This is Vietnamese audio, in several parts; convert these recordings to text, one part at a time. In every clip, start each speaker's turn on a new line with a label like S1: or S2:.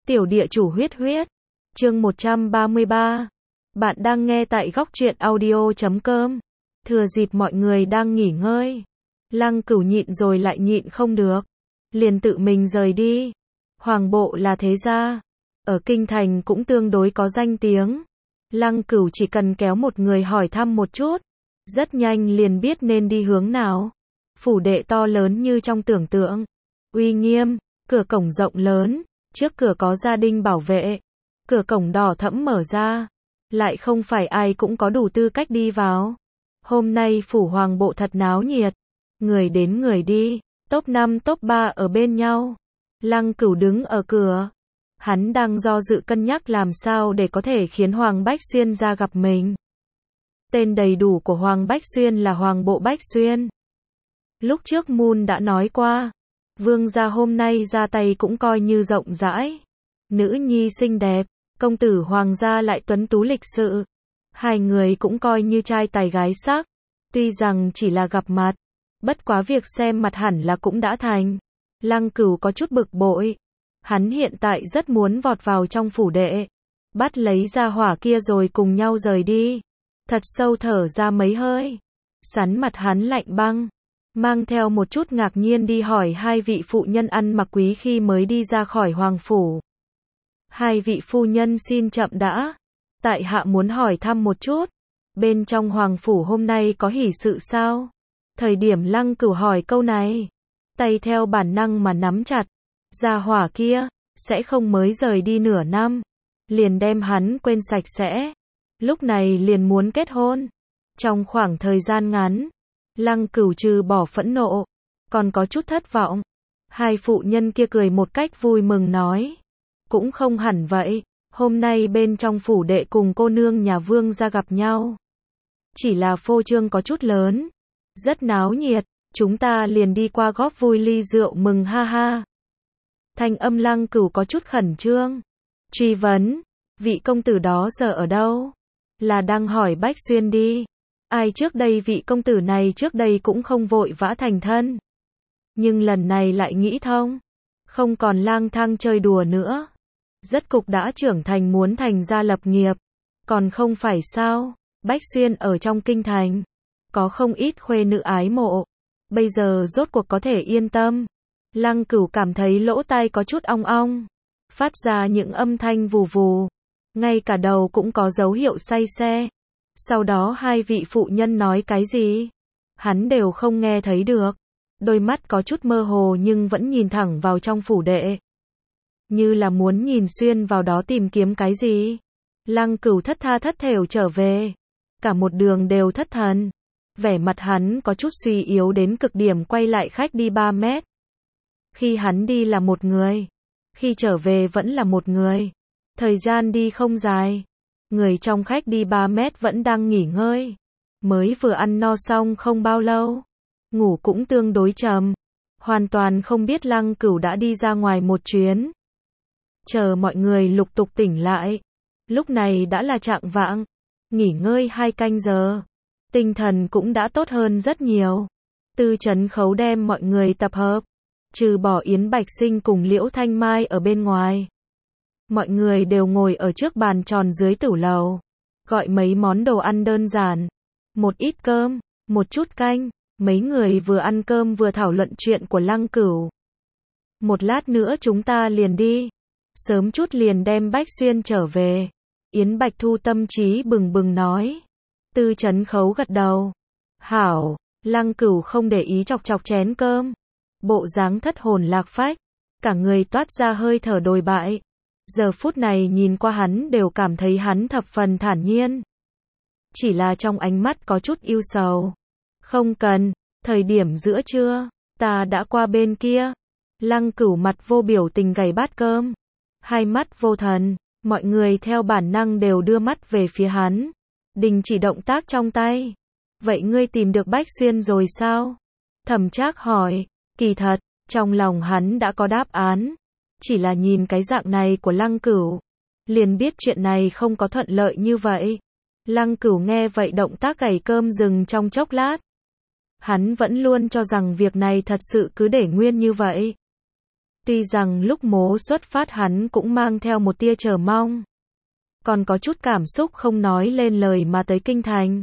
S1: Tiểu địa chủ huyết huyết. Chương 133. Bạn đang nghe tại góc truyện audio.com. Thừa dịp mọi người đang nghỉ ngơi, Lăng Cửu nhịn rồi lại nhịn không được, liền tự mình rời đi. Hoàng bộ là thế gia, ở kinh thành cũng tương đối có danh tiếng. Lăng Cửu chỉ cần kéo một người hỏi thăm một chút, rất nhanh liền biết nên đi hướng nào. Phủ đệ to lớn như trong tưởng tượng, uy nghiêm, cửa cổng rộng lớn, trước cửa có gia đình bảo vệ, cửa cổng đỏ thẫm mở ra, lại không phải ai cũng có đủ tư cách đi vào. Hôm nay phủ hoàng bộ thật náo nhiệt, người đến người đi, top 5 top 3 ở bên nhau. Lăng Cửu đứng ở cửa, hắn đang do dự cân nhắc làm sao để có thể khiến Hoàng Bách Xuyên ra gặp mình. Tên đầy đủ của Hoàng Bách Xuyên là Hoàng Bộ Bách Xuyên. Lúc trước Moon đã nói qua, vương gia hôm nay ra tay cũng coi như rộng rãi. Nữ nhi xinh đẹp, công tử hoàng gia lại tuấn tú lịch sự. Hai người cũng coi như trai tài gái sắc. Tuy rằng chỉ là gặp mặt, bất quá việc xem mặt hẳn là cũng đã thành. Lăng Cửu có chút bực bội. Hắn hiện tại rất muốn vọt vào trong phủ đệ, bắt lấy gia hỏa kia rồi cùng nhau rời đi. Thật sâu thở ra mấy hơi, sắn mặt hắn lạnh băng, mang theo một chút ngạc nhiên đi hỏi hai vị phụ nhân ăn mặc quý khi mới đi ra khỏi hoàng phủ. Hai vị phu nhân xin chậm đã, tại hạ muốn hỏi thăm một chút, bên trong hoàng phủ hôm nay có hỷ sự sao? Thời điểm Lăng Cửu hỏi câu này, tay theo bản năng mà nắm chặt. Gia hỏa kia sẽ không mới rời đi nửa năm, liền đem hắn quên sạch sẽ, lúc này liền muốn kết hôn. Trong khoảng thời gian ngắn, Lăng Cửu trừ bỏ phẫn nộ, còn có chút thất vọng. Hai phụ nhân kia cười một cách vui mừng nói, cũng không hẳn vậy, hôm nay bên trong phủ đệ cùng cô nương nhà vương ra gặp nhau, chỉ là phô trương có chút lớn, rất náo nhiệt, chúng ta liền đi qua góp vui ly rượu mừng ha ha. Thanh âm Lăng Cửu có chút khẩn trương, truy vấn, vị công tử đó giờ ở đâu? Là đang hỏi Bách Xuyên đi. Ai trước đây vị công tử này trước đây cũng không vội vã thành thân, nhưng lần này lại nghĩ thông, không còn lang thang chơi đùa nữa. Rất cục đã trưởng thành muốn thành gia lập nghiệp, còn không phải sao? Bách Xuyên ở trong kinh thành, có không ít khuê nữ ái mộ, bây giờ rốt cuộc có thể yên tâm. Lăng Cửu cảm thấy lỗ tai có chút ong ong, phát ra những âm thanh vù vù, ngay cả đầu cũng có dấu hiệu say xe. Sau đó hai vị phụ nhân nói cái gì, hắn đều không nghe thấy được, đôi mắt có chút mơ hồ nhưng vẫn nhìn thẳng vào trong phủ đệ, như là muốn nhìn xuyên vào đó tìm kiếm cái gì. Lăng Cửu thất tha thất thểu trở về, cả một đường đều thất thần, vẻ mặt hắn có chút suy yếu đến cực điểm. Quay lại khách đi 3 mét. Khi hắn đi là một người, khi trở về vẫn là một người. Thời gian đi không dài, người trong khách đi 3 mét vẫn đang nghỉ ngơi, mới vừa ăn no xong không bao lâu, ngủ cũng tương đối trầm, hoàn toàn không biết Lăng Cửu đã đi ra ngoài một chuyến. Chờ mọi người lục tục tỉnh lại, lúc này đã là chạng vạng, nghỉ ngơi 2 canh giờ, tinh thần cũng đã tốt hơn rất nhiều. Tư Trấn Khấu đem mọi người tập hợp, trừ bỏ Yến Bạch Sinh cùng Liễu Thanh Mai ở bên ngoài. Mọi người đều ngồi ở trước bàn tròn dưới tửu lầu, gọi mấy món đồ ăn đơn giản, một ít cơm, một chút canh. Mấy người vừa ăn cơm vừa thảo luận chuyện của Lăng Cửu. Một lát nữa chúng ta liền đi, sớm chút liền đem Bách Xuyên trở về. Yến Bạch Thu tâm trí bừng bừng nói. Tư Trấn Khấu gật đầu. Hảo. Lăng Cửu không để ý chọc chọc chén cơm, bộ dáng thất hồn lạc phách, cả người toát ra hơi thở đồi bại. Giờ phút này nhìn qua hắn đều cảm thấy hắn thập phần thản nhiên, chỉ là trong ánh mắt có chút ưu sầu. Không cần, thời điểm giữa trưa, ta đã qua bên kia. Lăng Cửu mặt vô biểu tình gảy bát cơm, hai mắt vô thần, mọi người theo bản năng đều đưa mắt về phía hắn, đình chỉ động tác trong tay. Vậy ngươi tìm được Bách Xuyên rồi sao? Thẩm Trác hỏi. Kỳ thật, trong lòng hắn đã có đáp án, chỉ là nhìn cái dạng này của Lăng Cửu, liền biết chuyện này không có thuận lợi như vậy. Lăng Cửu nghe vậy động tác gảy cơm dừng trong chốc lát. Hắn vẫn luôn cho rằng việc này thật sự cứ để nguyên như vậy. Tuy rằng lúc mố xuất phát hắn cũng mang theo một tia chờ mong, còn có chút cảm xúc không nói lên lời mà tới kinh thành.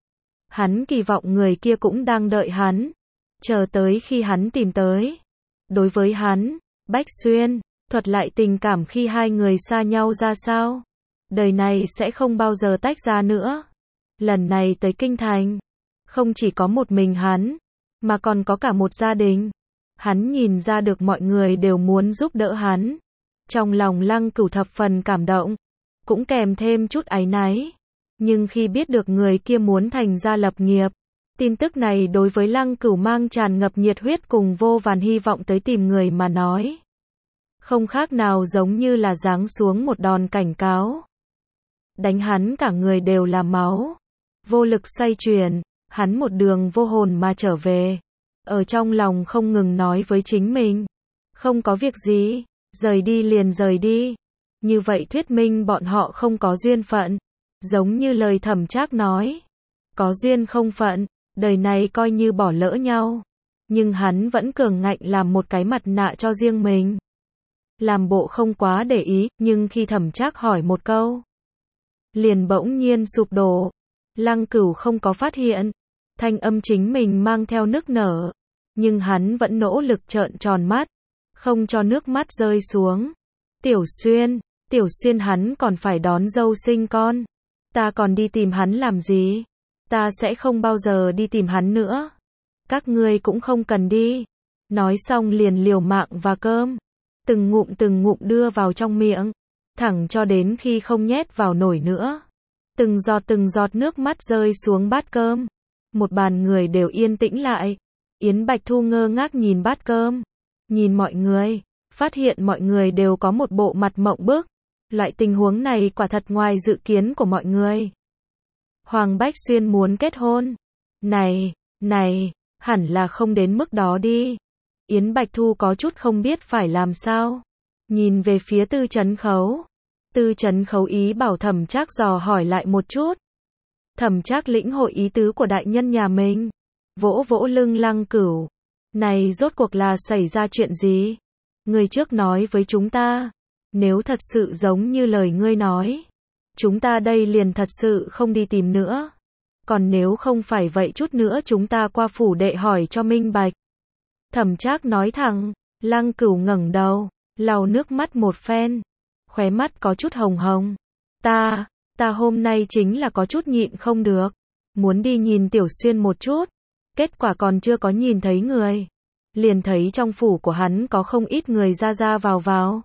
S1: Hắn kỳ vọng người kia cũng đang đợi hắn, chờ tới khi hắn tìm tới. Đối với hắn, Bách Xuyên, thuật lại tình cảm khi hai người xa nhau ra sao. Đời này sẽ không bao giờ tách ra nữa. Lần này tới kinh thành, không chỉ có một mình hắn, mà còn có cả một gia đình. Hắn nhìn ra được mọi người đều muốn giúp đỡ hắn. Trong lòng Lăng Cửu thập phần cảm động, cũng kèm thêm chút áy náy. Nhưng khi biết được người kia muốn thành gia lập nghiệp, tin tức này đối với Lăng Cửu mang tràn ngập nhiệt huyết cùng vô vàn hy vọng tới tìm người mà nói. Không khác nào giống như là giáng xuống một đòn cảnh cáo. Đánh hắn cả người đều là máu. Vô lực xoay chuyển, hắn một đường vô hồn mà trở về. Ở trong lòng không ngừng nói với chính mình. Không có việc gì, rời đi liền rời đi. Như vậy thuyết minh bọn họ không có duyên phận. Giống như lời Thẩm Trác nói. Có duyên không phận, đời này coi như bỏ lỡ nhau. Nhưng hắn vẫn cường ngạnh làm một cái mặt nạ cho riêng mình. Làm bộ không quá để ý, nhưng khi Thẩm Trác hỏi một câu, liền bỗng nhiên sụp đổ. Lăng Cửu không có phát hiện, thanh âm chính mình mang theo nức nở, nhưng hắn vẫn nỗ lực trợn tròn mắt, không cho nước mắt rơi xuống. Tiểu Xuyên hắn còn phải đón dâu sinh con. Ta còn đi tìm hắn làm gì? Ta sẽ không bao giờ đi tìm hắn nữa. Các ngươi cũng không cần đi. Nói xong liền liều mạng và cơm. Từng ngụm đưa vào trong miệng. Thẳng cho đến khi không nhét vào nổi nữa. Từng giọt nước mắt rơi xuống bát cơm. Một bàn người đều yên tĩnh lại. Yến Bạch Thu ngơ ngác nhìn bát cơm. Nhìn mọi người. Phát hiện mọi người đều có một bộ mặt mộng bức. Loại tình huống này quả thật ngoài dự kiến của mọi người. Hoàng Bách Xuyên muốn kết hôn. Này, hẳn là không đến mức đó đi. Yến Bạch Thu có chút không biết phải làm sao. Nhìn về phía Tư Chấn Khấu. Tư Chấn Khấu ý bảo Thẩm Trác dò hỏi lại một chút. Thẩm Trác lĩnh hội ý tứ của đại nhân nhà mình. Vỗ vỗ lưng Lăng Cửu. Này rốt cuộc là xảy ra chuyện gì? Ngươi trước nói với chúng ta. Nếu thật sự giống như lời ngươi nói, chúng ta đây liền thật sự không đi tìm nữa. Còn nếu không phải vậy chút nữa chúng ta qua phủ đệ hỏi cho minh bạch. Thẩm Trác nói thẳng. Lăng Cửu ngẩng đầu, lau nước mắt một phen, khóe mắt có chút hồng hồng. Ta hôm nay chính là có chút nhịn không được, muốn đi nhìn Tiểu Xuyên một chút, kết quả còn chưa có nhìn thấy người, liền thấy trong phủ của hắn có không ít người ra vào.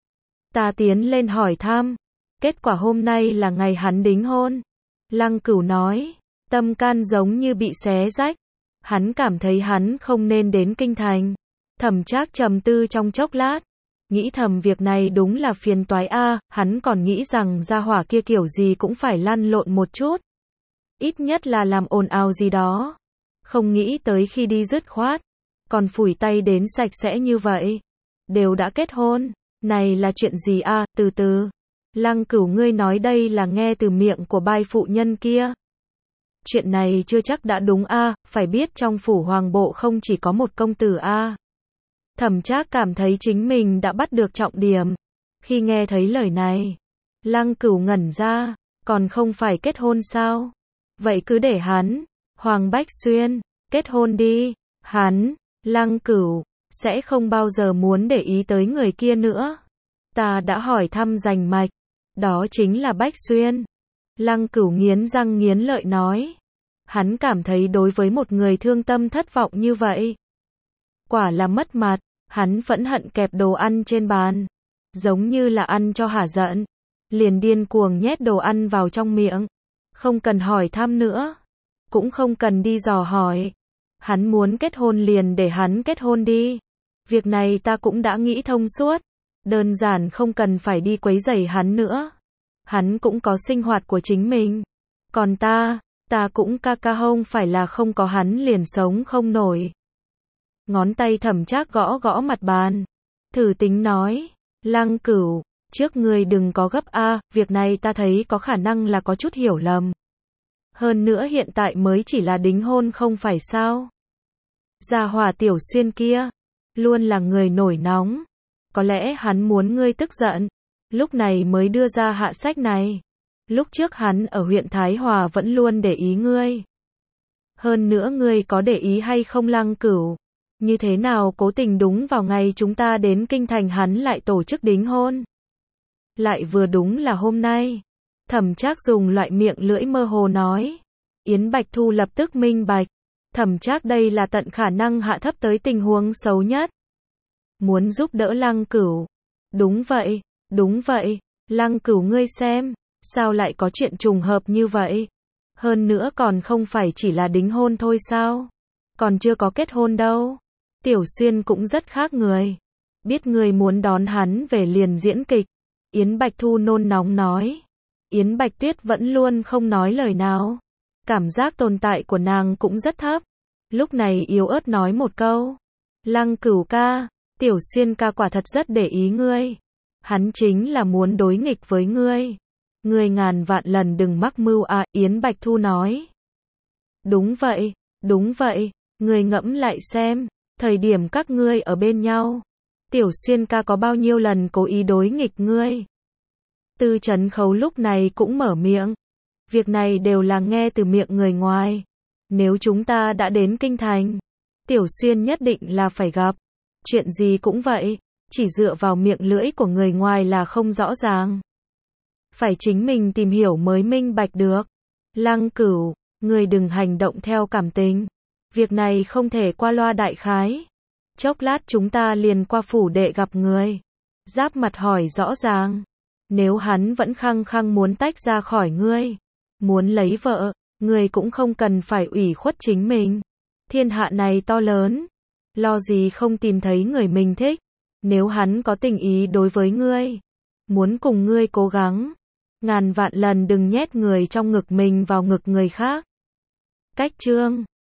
S1: Ta tiến lên hỏi thăm, kết quả hôm nay là ngày hắn đính hôn. Lăng Cửu nói, tâm can giống như bị xé rách, hắn cảm thấy hắn không nên đến kinh thành. Thẩm Trác trầm tư trong chốc lát, nghĩ thầm việc này đúng là phiền toái a, hắn còn nghĩ rằng gia hỏa kia kiểu gì cũng phải lăn lộn một chút. Ít nhất là làm ồn ào gì đó. Không nghĩ tới khi đi dứt khoát, còn phủi tay đến sạch sẽ như vậy. Đều đã kết hôn, này là chuyện gì a, từ từ. Lăng Cửu ngươi nói đây là nghe từ miệng của bai phụ nhân kia. Chuyện này chưa chắc đã đúng a, phải biết trong phủ hoàng bộ không chỉ có một công tử a. Thẩm Trác cảm thấy chính mình đã bắt được trọng điểm. Khi nghe thấy lời này, Lăng Cửu ngẩn ra, còn không phải kết hôn sao? Vậy cứ để hắn, Hoàng Bách Xuyên, kết hôn đi. Hắn, Lăng Cửu, sẽ không bao giờ muốn để ý tới người kia nữa. Ta đã hỏi thăm rành mạch, đó chính là Bách Xuyên. Lăng Cửu nghiến răng nghiến lợi nói. Hắn cảm thấy đối với một người thương tâm thất vọng như vậy, quả là mất mặt. Hắn phẫn hận kẹp đồ ăn trên bàn, giống như là ăn cho hả giận, liền điên cuồng nhét đồ ăn vào trong miệng. Không cần hỏi thăm nữa, cũng không cần đi dò hỏi. Hắn muốn kết hôn liền để hắn kết hôn đi. Việc này ta cũng đã nghĩ thông suốt, đơn giản không cần phải đi quấy rầy hắn nữa. Hắn cũng có sinh hoạt của chính mình. Còn ta cũng ca không phải là không có hắn liền sống không nổi. Ngón tay Thẩm Trác gõ mặt bàn, thử tính nói, Lăng Cửu, trước ngươi đừng có gấp a, việc này ta thấy có khả năng là có chút hiểu lầm. Hơn nữa hiện tại mới chỉ là đính hôn không phải sao? Gia hỏa Tiểu Xuyên kia, luôn là người nổi nóng, Có lẽ hắn muốn ngươi tức giận, lúc này mới đưa ra hạ sách này. Lúc trước hắn ở huyện Thái Hòa vẫn luôn để ý ngươi. Hơn nữa ngươi có để ý hay không Lăng Cửu? Như thế nào cố tình đúng vào ngày chúng ta đến kinh thành hắn lại tổ chức đính hôn? Lại vừa đúng là hôm nay. Thẩm Trác dùng loại miệng lưỡi mơ hồ nói. Yến Bạch Thu lập tức minh bạch. Thẩm Trác đây là tận khả năng hạ thấp tới tình huống xấu nhất. Muốn giúp đỡ Lăng Cửu. Đúng vậy, Lăng Cửu ngươi xem, sao lại có chuyện trùng hợp như vậy? Hơn nữa còn không phải chỉ là đính hôn thôi sao? Còn chưa có kết hôn đâu. Tiểu Xuyên cũng rất khác người. Biết người muốn đón hắn về liền diễn kịch. Yến Bạch Thu nôn nóng nói. Yến Bạch Tuyết vẫn luôn không nói lời nào. Cảm giác tồn tại của nàng cũng rất thấp. Lúc này yếu ớt nói một câu. Lăng Cửu ca, Tiểu Xuyên ca quả thật rất để ý ngươi. Hắn chính là muốn đối nghịch với ngươi. Ngươi ngàn vạn lần đừng mắc mưu à, Yến Bạch Thu nói. Đúng vậy, ngươi ngẫm lại xem, thời điểm các ngươi ở bên nhau, Tiểu Xuyên ca có bao nhiêu lần cố ý đối nghịch ngươi. Tư Trấn Khấu lúc này cũng mở miệng. Việc này đều là nghe từ miệng người ngoài. Nếu chúng ta đã đến kinh thành, Tiểu Xuyên nhất định là phải gặp. Chuyện gì cũng vậy, chỉ dựa vào miệng lưỡi của người ngoài là không rõ ràng. Phải chính mình tìm hiểu mới minh bạch được. Lăng Cửu, ngươi đừng hành động theo cảm tình. Việc này không thể qua loa đại khái. Chốc lát chúng ta liền qua phủ đệ gặp người. Giáp mặt hỏi rõ ràng. Nếu hắn vẫn khăng khăng muốn tách ra khỏi ngươi, muốn lấy vợ, ngươi cũng không cần phải ủy khuất chính mình. Thiên hạ này to lớn, lo gì không tìm thấy người mình thích. Nếu hắn có tình ý đối với ngươi, muốn cùng ngươi cố gắng, ngàn vạn lần đừng nhét người trong ngực mình vào ngực người khác. Cách chương